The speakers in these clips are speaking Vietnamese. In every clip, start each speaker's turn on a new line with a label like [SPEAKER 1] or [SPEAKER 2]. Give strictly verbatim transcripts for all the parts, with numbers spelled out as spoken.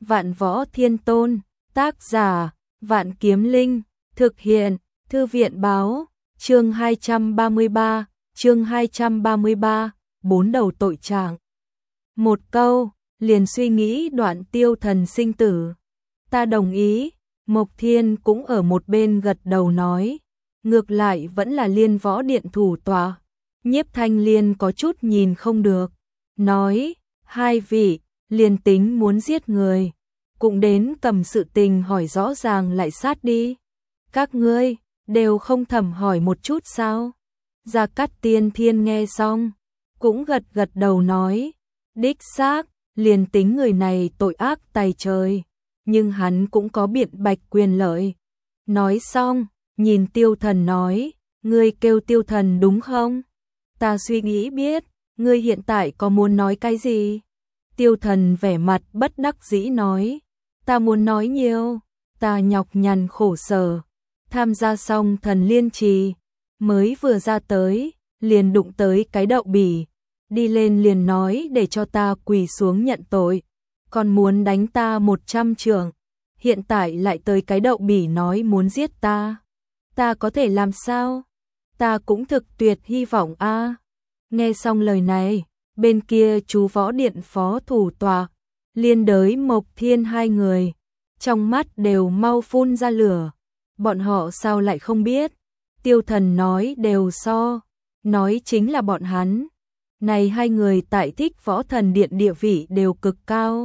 [SPEAKER 1] Vạn Võ Thiên Tôn, tác giả, Vạn Kiếm Linh, thực hiện, Thư viện báo, chương hai trăm ba mươi ba, chương hai trăm ba mươi ba, bốn đầu tội trạng. Một câu, liền suy nghĩ đoạn Tiêu Thần sinh tử. Ta đồng ý, Mộc Thiên cũng ở một bên gật đầu nói, ngược lại vẫn là Liên Võ Điện thủ tọa. Nhiếp Thanh Liên có chút nhìn không được, nói, hai vị, liền tính muốn giết người, cũng đến cầm sự tình hỏi rõ ràng lại sát đi. Các ngươi, đều không thẩm hỏi một chút sao? Gia Cát Tiên Thiên nghe xong, cũng gật gật đầu nói, đích xác, liền tính người này tội ác tày trời, nhưng hắn cũng có biện bạch quyền lợi. Nói xong, nhìn Tiêu Thần nói, ngươi kêu Tiêu Thần đúng không? Ta suy nghĩ biết, ngươi hiện tại có muốn nói cái gì? Tiêu Thần vẻ mặt bất đắc dĩ nói, ta muốn nói nhiều, ta nhọc nhằn khổ sở, tham gia xong Thần Liên Trì, mới vừa ra tới, liền đụng tới cái đậu bỉ, đi lên liền nói để cho ta quỳ xuống nhận tội, còn muốn đánh ta một trăm chưởng, hiện tại lại tới cái đậu bỉ nói muốn giết ta, ta có thể làm sao? Ta cũng thực tuyệt hy vọng a. À. Nghe xong lời này, bên kia chú Võ Điện phó thủ tọa, Liên Đới Mộc Thiên hai người, trong mắt đều mau phun ra lửa. Bọn họ sao lại không biết? Tiêu Thần nói đều so, nói chính là bọn hắn. Này hai người tại Thích Võ Thần Điện địa vị đều cực cao.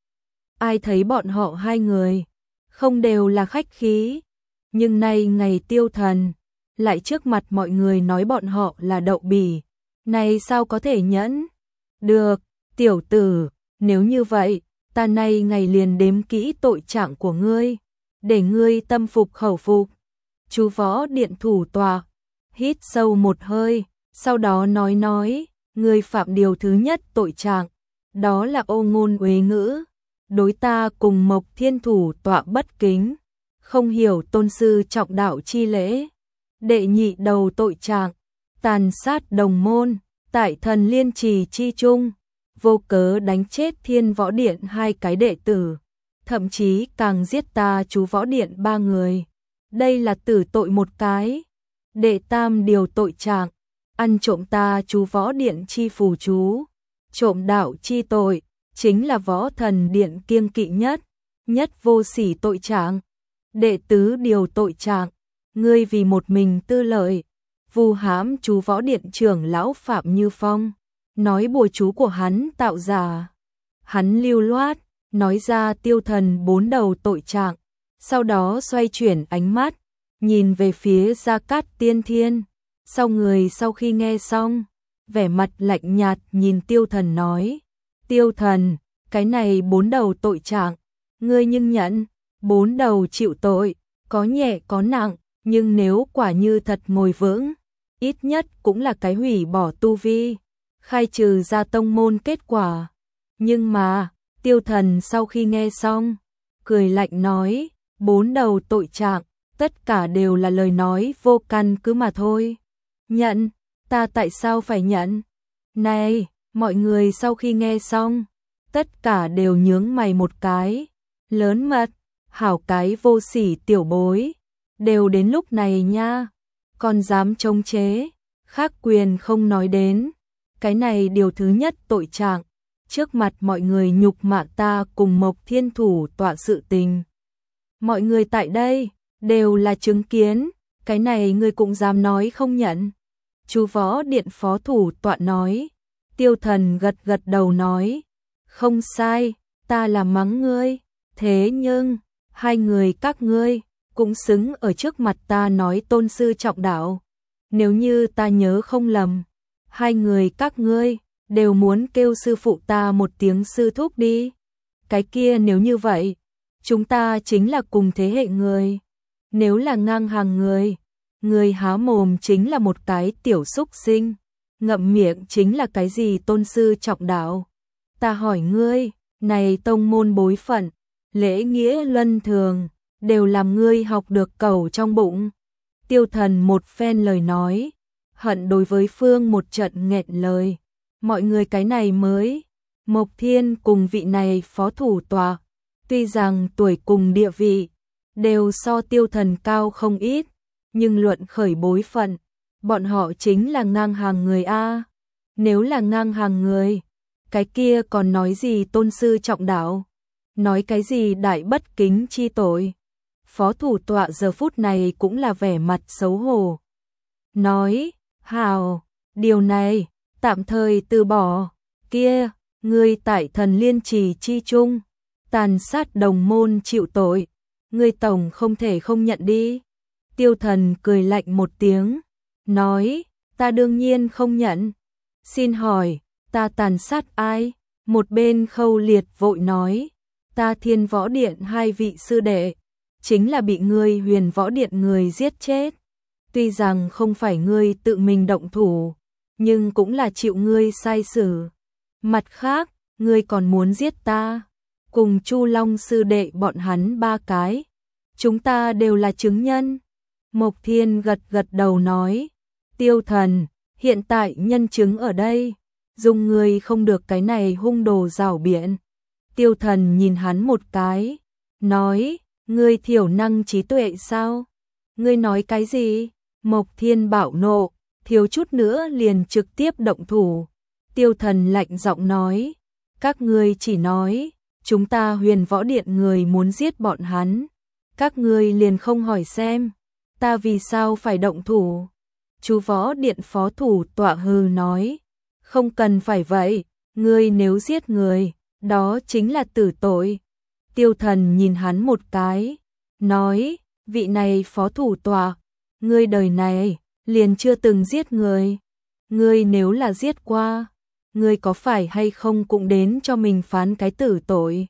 [SPEAKER 1] Ai thấy bọn họ hai người, không đều là khách khí. Nhưng nay ngày Tiêu Thần, lại trước mặt mọi người nói bọn họ là đậu bỉ. Này sao có thể nhẫn? Được, tiểu tử, nếu như vậy, ta nay ngày liền đếm kỹ tội trạng của ngươi, để ngươi tâm phục khẩu phục. Chú Võ Điện thủ tọa, hít sâu một hơi, sau đó nói nói, ngươi phạm điều thứ nhất tội trạng, đó là ô ngôn uế ngữ, đối ta cùng Mộc Thiên thủ tọa bất kính, không hiểu tôn sư trọng đạo chi lễ. Đệ nhị đầu tội trạng, tàn sát đồng môn, tại Thần Liên Trì chi chung, vô cớ đánh chết Thiên Võ Điện hai cái đệ tử, thậm chí càng giết ta chú Võ Điện ba người. Đây là tử tội một cái. Đệ tam điều tội trạng, ăn trộm ta chú Võ Điện chi phù chú, trộm đạo chi tội, chính là Võ Thần Điện kiêng kỵ nhất, nhất vô sỉ tội trạng. Đệ tứ điều tội trạng, ngươi vì một mình tư lợi, vu hãm chú Võ Điện trưởng lão Phạm Như Phong, nói bùa chú của hắn tạo giả. Hắn lưu loát, nói ra Tiêu Thần bốn đầu tội trạng, sau đó xoay chuyển ánh mắt, nhìn về phía Gia Cát Tiên Thiên. Sau người sau khi nghe xong, vẻ mặt lạnh nhạt nhìn Tiêu Thần nói, Tiêu Thần, cái này bốn đầu tội trạng, ngươi nhưng nhận, bốn đầu chịu tội, có nhẹ có nặng, nhưng nếu quả như thật ngồi vững, ít nhất cũng là cái hủy bỏ tu vi, khai trừ ra tông môn kết quả. Nhưng mà, Tiêu Thần sau khi nghe xong, cười lạnh nói, bốn đầu tội trạng, tất cả đều là lời nói vô căn cứ mà thôi. Nhận, ta tại sao phải nhận? Này, mọi người sau khi nghe xong, tất cả đều nhướng mày một cái, lớn mật, hảo cái vô sỉ tiểu bối, đều đến lúc này nha, còn dám chống chế, khác quyền không nói đến. Cái này điều thứ nhất tội trạng, trước mặt mọi người nhục mạ ta cùng Mộc Thiên thủ tọa sự tình. Mọi người tại đây, đều là chứng kiến, cái này ngươi cũng dám nói không nhận. Chú Võ Điện phó thủ tọa nói, Tiêu Thần gật gật đầu nói, không sai, ta là mắng ngươi, thế nhưng, hai người các ngươi, cũng xứng ở trước mặt ta nói tôn sư trọng đạo. Nếu như ta nhớ không lầm, hai người các ngươi, đều muốn kêu sư phụ ta một tiếng sư thúc đi. Cái kia nếu như vậy, chúng ta chính là cùng thế hệ người. Nếu là ngang hàng người, người há mồm chính là một cái tiểu súc sinh, ngậm miệng chính là cái gì tôn sư trọng đạo. Ta hỏi ngươi, này tông môn bối phận, lễ nghĩa luân thường, đều làm ngươi học được cẩu trong bụng. Tiêu Thần một phen lời nói, hận đối với phương một trận nghẹn lời. Mọi người cái này mới, Mộc Thiên cùng vị này phó thủ tọa, Tuy rằng tuổi cùng địa vị đều so Tiêu Thần cao không ít, nhưng luận khởi bối phận, bọn họ chính là ngang hàng người a. Nếu là ngang hàng người, cái kia còn nói gì tôn sư trọng đạo, nói cái gì đại bất kính chi tội. Phó thủ tọa giờ phút này cũng là vẻ mặt xấu hổ. Nói, hào, điều này, tạm thời từ bỏ, kia, ngươi tại Thần Liên Trì chi chung, tàn sát đồng môn chịu tội, ngươi tổng không thể không nhận đi. Tiêu Thần cười lạnh một tiếng, nói, ta đương nhiên không nhận. Xin hỏi, ta tàn sát ai? Một bên Khâu Liệt vội nói, ta Thiên Võ Điện hai vị sư đệ, chính là bị ngươi Huyền Võ Điện người giết chết. Tuy rằng không phải ngươi tự mình động thủ, nhưng cũng là chịu ngươi sai xử. Mặt khác, ngươi còn muốn giết ta, cùng Chu Long sư đệ bọn hắn ba cái. Chúng ta đều là chứng nhân. Mộc Thiên gật gật đầu nói, Tiêu Thần, hiện tại nhân chứng ở đây, dùng người không được cái này hung đồ rảo biện. Tiêu Thần nhìn hắn một cái, nói, ngươi thiểu năng trí tuệ sao? Ngươi nói cái gì? Mộc Thiên bạo nộ, thiếu chút nữa liền trực tiếp động thủ. Tiêu Thần lạnh giọng nói, các ngươi chỉ nói, chúng ta Huyền Võ Điện người muốn giết bọn hắn. Các ngươi liền không hỏi xem, ta vì sao phải động thủ? Chú Võ Điện phó thủ tọa hừ nói, không cần phải vậy, ngươi nếu giết người, đó chính là tử tội. Tiêu Thần nhìn hắn một cái, nói, vị này phó thủ tọa, ngươi đời này liền chưa từng giết người. Ngươi nếu là giết qua, ngươi có phải hay không cũng đến cho mình phán cái tử tội.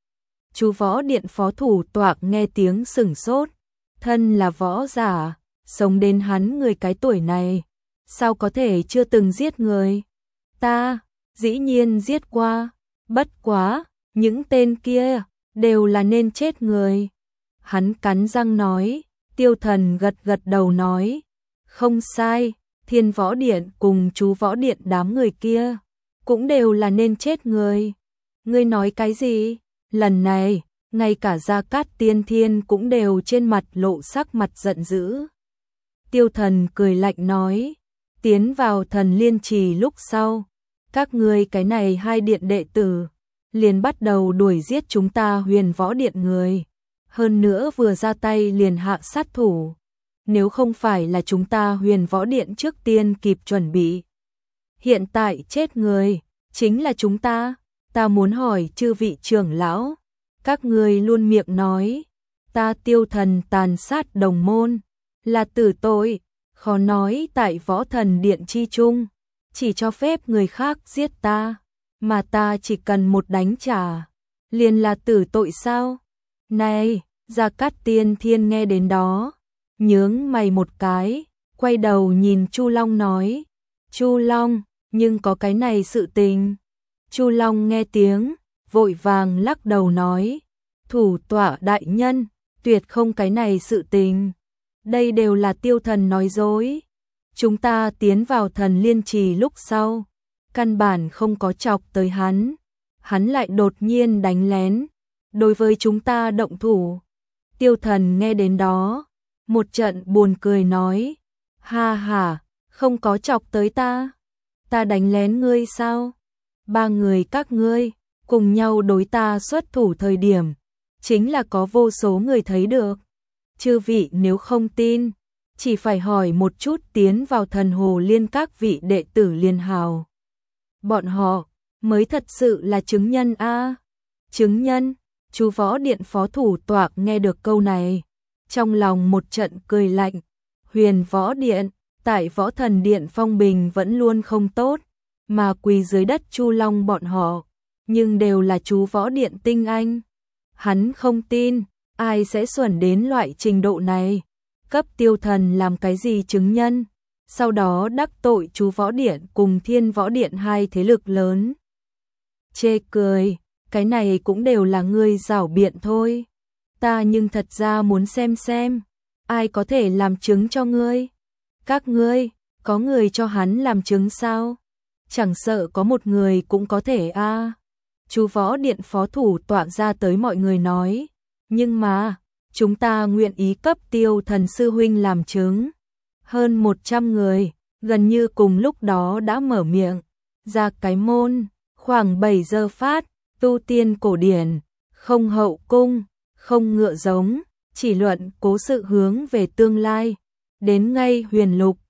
[SPEAKER 1] Chú Võ Điện phó thủ tọa nghe tiếng sửng sốt, thân là võ giả, sống đến hắn người cái tuổi này, sao có thể chưa từng giết người? Ta, dĩ nhiên giết qua, bất quá, những tên kia đều là nên chết người. Hắn cắn răng nói, Tiêu Thần gật gật đầu nói, không sai, Thiên Võ Điện cùng chú Võ Điện đám người kia, cũng đều là nên chết người. Ngươi nói cái gì? Lần này, ngay cả Gia Cát Tiên Thiên cũng đều trên mặt lộ sắc mặt giận dữ. Tiêu Thần cười lạnh nói, tiến vào Thần Liên Trì lúc sau, các ngươi cái này hai điện đệ tử, liền bắt đầu đuổi giết chúng ta Huyền Võ Điện người. Hơn nữa vừa ra tay liền hạ sát thủ. Nếu không phải là chúng ta Huyền Võ Điện trước tiên kịp chuẩn bị, hiện tại chết người, chính là chúng ta. Ta muốn hỏi chư vị trưởng lão, các ngươi luôn miệng nói, ta Tiêu Thần tàn sát đồng môn, là tử tội, khó nói tại Võ Thần Điện chi chung, chỉ cho phép người khác giết ta, mà ta chỉ cần một đánh trả, liền là tử tội sao? Này, Gia Cát Tiên Thiên nghe đến đó, nhướng mày một cái, quay đầu nhìn Chu Long nói, Chu Long, nhưng có cái này sự tình. Chu Long nghe tiếng, vội vàng lắc đầu nói, thủ tọa đại nhân, tuyệt không cái này sự tình. Đây đều là Tiêu Thần nói dối. Chúng ta tiến vào Thần Liên Trì lúc sau, căn bản không có chọc tới hắn. Hắn lại đột nhiên đánh lén, đối với chúng ta động thủ. Tiêu Thần nghe đến đó, một trận buồn cười nói, ha ha, không có chọc tới ta. Ta đánh lén ngươi sao? Ba người các ngươi cùng nhau đối ta xuất thủ thời điểm, chính là có vô số người thấy được. Chư vị nếu không tin, chỉ phải hỏi một chút tiến vào Thần Hồ Liên các vị đệ tử liên hào. Bọn họ mới thật sự là chứng nhân a. Chứng nhân? Chú Võ Điện phó thủ tọa nghe được câu này, trong lòng một trận cười lạnh. Huyền Võ Điện, tại Võ Thần Điện phong bình vẫn luôn không tốt, mà quỳ dưới đất Chu Long bọn họ, nhưng đều là chú Võ Điện tinh anh. Hắn không tin, ai sẽ xuẩn đến loại trình độ này, cấp Tiêu Thần làm cái gì chứng nhân, sau đó đắc tội chú Võ Điện cùng Thiên Võ Điện hai thế lực lớn. Chê cười, cái này cũng đều là ngươi giảo biện thôi. Ta nhưng thật ra muốn xem xem, ai có thể làm chứng cho ngươi. Các ngươi, có người cho hắn làm chứng sao? Chẳng sợ có một người cũng có thể a. chú võ điện phó thủ tọa ra tới mọi người nói, nhưng mà, chúng ta nguyện ý cấp Tiêu Thần sư huynh làm chứng. Hơn một trăm người, gần như cùng lúc đó đã mở miệng, ra cái môn, khoảng bảy giờ phát, tu tiên cổ điển, không hậu cung, không ngựa giống, chỉ luận cố sự hướng về tương lai, đến ngay huyền lục,